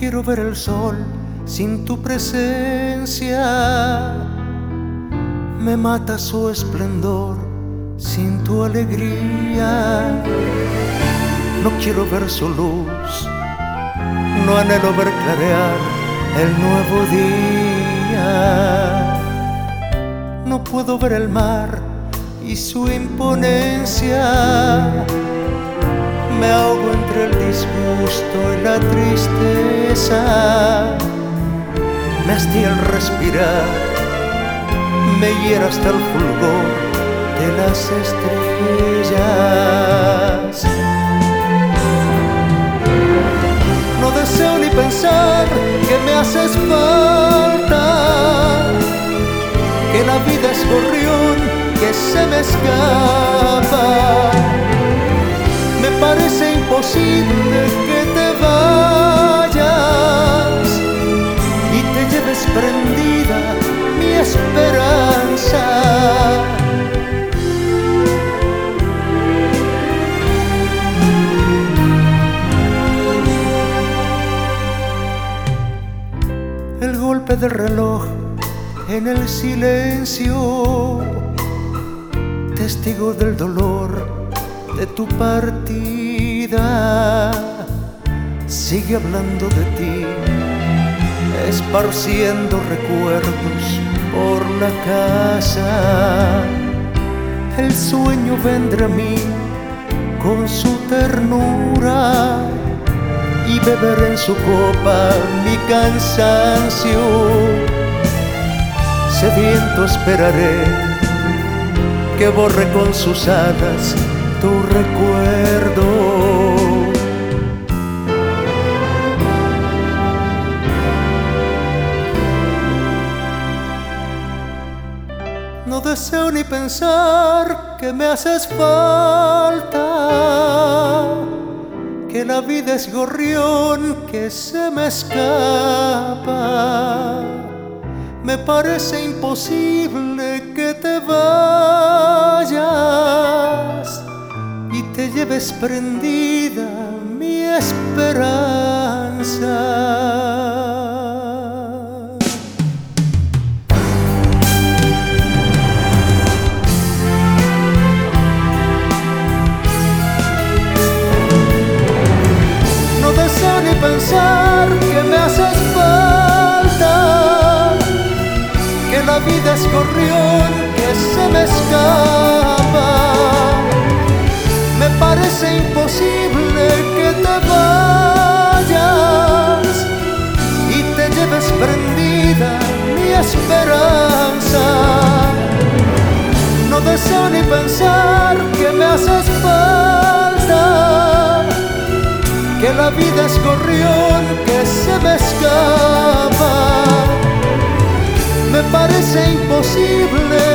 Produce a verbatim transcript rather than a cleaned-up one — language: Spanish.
quiero ver el sol sin tu presencia. Me mata su esplendor sin tu alegría. No quiero ver su luz, no anhelo ver clarear el nuevo día. No puedo ver el mar y su imponencia. Me ahogo entre el disgusto y la tristeza. Me hastía el respirar, me hiera hasta el fulgor de las estrellas. No deseo ni pensar que me haces falta, que la vida es gorrión que se me escapa. Me parece imposible que te vayas y te lleves prendida mi esperanza. El golpe del reloj en el silencio, testigo del dolor de tu partida, sigue hablando de ti, esparciendo recuerdos por la casa. El sueño vendrá a mí con su ternura y beber en su copa mi cansancio. Sediento esperaré que borre con sus alas tu recuerdo. No deseo ni pensar que me haces falta, que la vida es gorrión que se me escapa. Me parece imposible que te vayas y te lleves prendida mi esperanza. No deseo ni pensar que me haces falta, que la vida es gorrión que se me escapa. Me parece imposible que te vayas y te lleves prendida mi esperanza. No deseo ni pensar que me haces falta, que la vida es gorrión que se me escapa. Me parece imposible